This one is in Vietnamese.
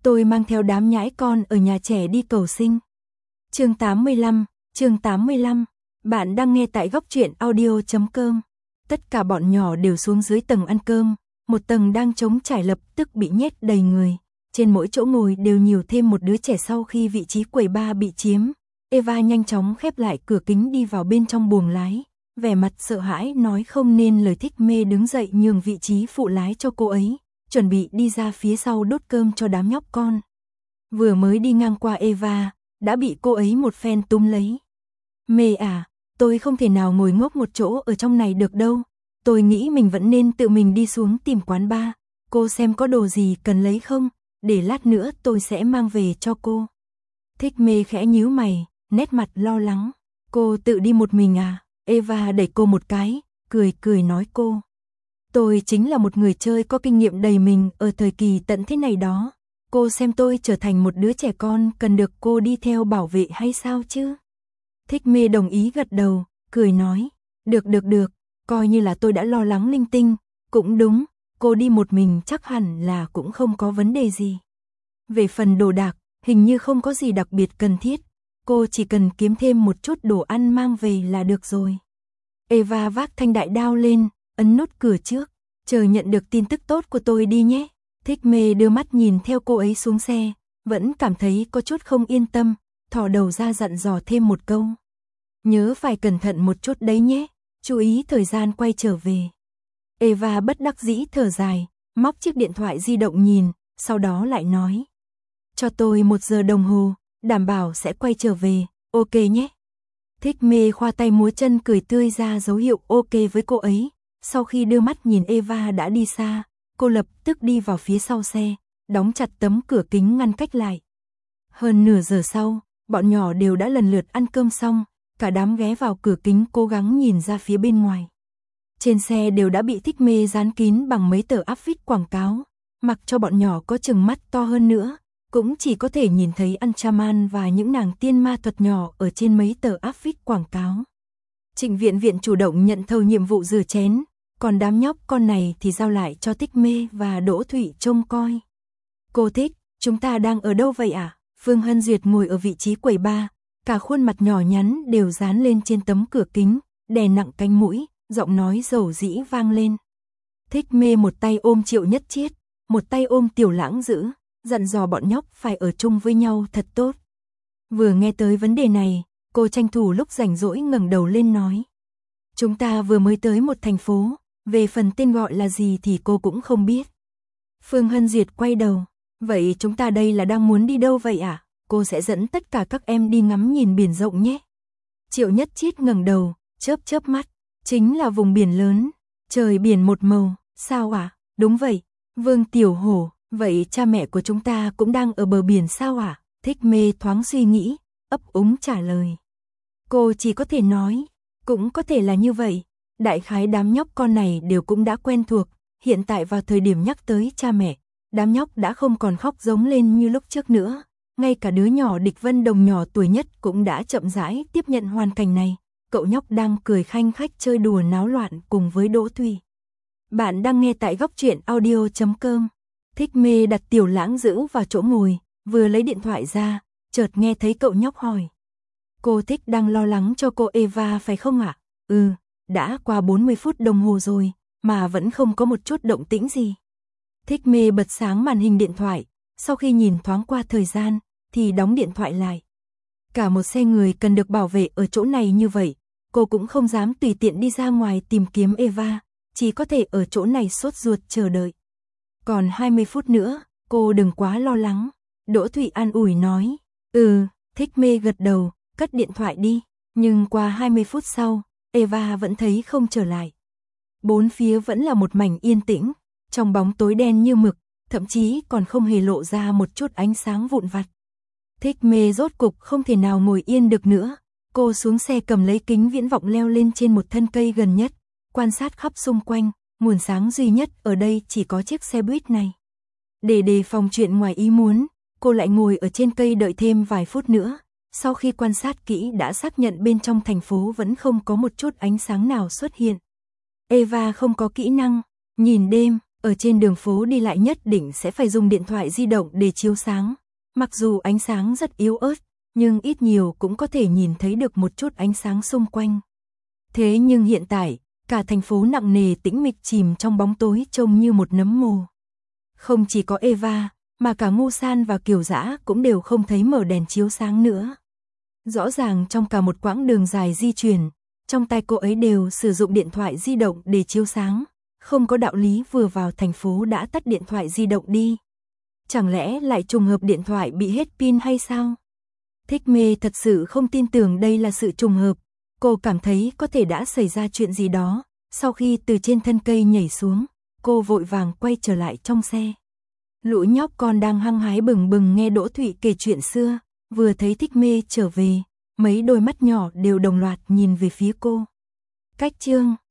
Tôi mang theo đám nhãi con ở nhà trẻ đi cầu sinh. Chương 85. Bạn đang nghe tại góc truyện audio.com. Tất cả bọn nhỏ đều xuống dưới tầng ăn cơm, một tầng đang trống trải lập tức bị nhét đầy người. Trên mỗi chỗ ngồi đều nhiều thêm một đứa trẻ. Sau khi vị trí quầy bar bị chiếm, Eva nhanh chóng khép lại cửa kính đi vào bên trong buồng lái, vẻ mặt sợ hãi nói không nên lời. Thích Mê đứng dậy nhường vị trí phụ lái cho cô ấy, chuẩn bị đi ra phía sau đốt cơm cho đám nhóc con. Vừa mới đi ngang qua Eva, đã bị cô ấy một phen túm lấy. Mê à, tôi không thể nào ngồi ngốc một chỗ ở trong này được đâu. Tôi nghĩ mình vẫn nên tự mình đi xuống tìm quán bar. Cô xem có đồ gì cần lấy không, để lát nữa tôi sẽ mang về cho cô. Thích Mê khẽ nhíu mày, nét mặt lo lắng. Cô tự đi một mình à? Eva đẩy cô một cái, cười nói cô. Tôi chính là một người chơi có kinh nghiệm đầy mình ở thời kỳ tận thế này đó. Cô xem tôi trở thành một đứa trẻ con cần được cô đi theo bảo vệ hay sao chứ? Thích Mê đồng ý gật đầu, cười nói. Được, coi như là tôi đã lo lắng linh tinh. Cũng đúng, cô đi một mình chắc hẳn là cũng không có vấn đề gì. Về phần đồ đạc, hình như không có gì đặc biệt cần thiết. Cô chỉ cần kiếm thêm một chút đồ ăn mang về là được rồi. Eva vác thanh đại đao lên, ấn nút cửa trước. Chờ nhận được tin tức tốt của tôi đi nhé. Thích Mê đưa mắt nhìn theo cô ấy xuống xe, vẫn cảm thấy có chút không yên tâm, thò đầu ra dặn dò thêm một câu. Nhớ phải cẩn thận một chút đấy nhé, chú ý thời gian quay trở về. Eva bất đắc dĩ thở dài, móc chiếc điện thoại di động nhìn, sau đó lại nói. Cho tôi 1 giờ đồng hồ, đảm bảo sẽ quay trở về, ok nhé. Thích Mê khoa tay múa chân cười tươi ra dấu hiệu ok với cô ấy. Sau khi đưa mắt nhìn Eva đã đi xa, cô lập tức đi vào phía sau xe, đóng chặt tấm cửa kính ngăn cách lại. Hơn nửa giờ sau, bọn nhỏ đều đã lần lượt ăn cơm xong, cả đám ghé vào cửa kính cố gắng nhìn ra phía bên ngoài. Trên xe đều đã bị Thích Mê dán kín bằng mấy tờ áp phích quảng cáo, mặc cho bọn nhỏ có chừng mắt to hơn nữa, cũng chỉ có thể nhìn thấy Anchaman và những nàng tiên ma thuật nhỏ ở trên mấy tờ áp phích quảng cáo. Trịnh Viện chủ động nhận thầu nhiệm vụ rửa chén, còn đám nhóc con này thì giao lại cho Thích Mê và Đỗ Thụy trông coi. Cô Thích, chúng ta đang ở đâu vậy ạ? Phương Hân Duyệt ngồi ở vị trí quầy bar, cả khuôn mặt nhỏ nhắn đều dán lên trên tấm cửa kính, đè nặng cánh mũi, giọng nói dầu dĩ vang lên. Thích Mê một tay ôm Triệu Nhất Chiết, một tay ôm Tiểu Lãng Dữ, dặn dò bọn nhóc phải ở chung với nhau thật tốt. Vừa nghe tới vấn đề này, cô tranh thủ lúc rảnh rỗi ngẩng đầu lên nói. Chúng ta vừa mới tới một thành phố, về phần tên gọi là gì thì cô cũng không biết. Phương Hân Duyệt quay đầu, vậy chúng ta đây là đang muốn đi đâu vậy ạ? Cô sẽ dẫn tất cả các em đi ngắm nhìn biển rộng nhé. Triệu Nhất Chiết ngẩng đầu, chớp mắt, chính là vùng biển lớn, trời biển một màu, sao ạ? Đúng vậy. Vương Tiểu Hổ, vậy cha mẹ của chúng ta cũng đang ở bờ biển sao ạ? Thích Mê thoáng suy nghĩ, ấp úng trả lời. Cô chỉ có thể nói, cũng có thể là như vậy. Đại khái đám nhóc con này đều cũng đã quen thuộc, hiện tại vào thời điểm nhắc tới cha mẹ, đám nhóc đã không còn khóc giống lên như lúc trước nữa. Ngay cả đứa nhỏ Địch Vân Đồng nhỏ tuổi nhất cũng đã chậm rãi tiếp nhận hoàn cảnh này. Cậu nhóc đang cười khanh khách chơi đùa náo loạn cùng với Đỗ Thùy. Bạn đang nghe tại góc truyện audio.com. Thích Mê đặt Tiểu Lãng Dữ vào chỗ ngồi, vừa lấy điện thoại ra, chợt nghe thấy cậu nhóc hỏi. Cô Thích đang lo lắng cho cô Eva phải không ạ? Đã qua 40 phút đồng hồ rồi, mà vẫn không có một chút động tĩnh gì. Thích Mê bật sáng màn hình điện thoại, sau khi nhìn thoáng qua thời gian, thì đóng điện thoại lại. Cả một xe người cần được bảo vệ ở chỗ này như vậy, cô cũng không dám tùy tiện đi ra ngoài tìm kiếm Eva, chỉ có thể ở chỗ này sốt ruột chờ đợi. Còn 20 phút nữa, cô đừng quá lo lắng. Đỗ Thụy an ủi nói. Thích Mê gật đầu, cất điện thoại đi. Nhưng qua 20 phút sau, Eva vẫn thấy không trở lại. Bốn phía vẫn là một mảnh yên tĩnh, trong bóng tối đen như mực, thậm chí còn không hề lộ ra một chút ánh sáng vụn vặt. Thích Mê rốt cục không thể nào ngồi yên được nữa. Cô xuống xe cầm lấy kính viễn vọng leo lên trên một thân cây gần nhất, quan sát khắp xung quanh, nguồn sáng duy nhất ở đây chỉ có chiếc xe buýt này. Để đề phòng chuyện ngoài ý muốn, cô lại ngồi ở trên cây đợi thêm vài phút nữa. Sau khi quan sát kỹ đã xác nhận bên trong thành phố vẫn không có một chút ánh sáng nào xuất hiện. Eva không có kỹ năng nhìn đêm, Ở trên đường phố đi lại nhất định sẽ phải dùng điện thoại di động để chiếu sáng. Mặc dù ánh sáng rất yếu ớt, nhưng ít nhiều cũng có thể nhìn thấy được một chút ánh sáng xung quanh. Thế nhưng hiện tại, cả thành phố nặng nề tĩnh mịch chìm trong bóng tối trông như một nấm mồ. Không chỉ có Eva, mà cả Ngô San và Kiều Dã cũng đều không thấy mở đèn chiếu sáng nữa. Rõ ràng trong cả một quãng đường dài di chuyển, trong tay cô ấy đều sử dụng điện thoại di động để chiếu sáng, không có đạo lý vừa vào thành phố đã tắt điện thoại di động đi. Chẳng lẽ lại trùng hợp điện thoại bị hết pin hay sao? Thích Mê thật sự không tin tưởng đây là sự trùng hợp, cô cảm thấy có thể đã xảy ra chuyện gì đó. Sau khi từ trên thân cây nhảy xuống, cô vội vàng quay trở lại trong xe. Lũ nhóc con đang hăng hái bừng bừng nghe Đỗ Thụy kể chuyện xưa, vừa thấy Thích Mê trở về, mấy đôi mắt nhỏ đều đồng loạt nhìn về phía cô. Cách chương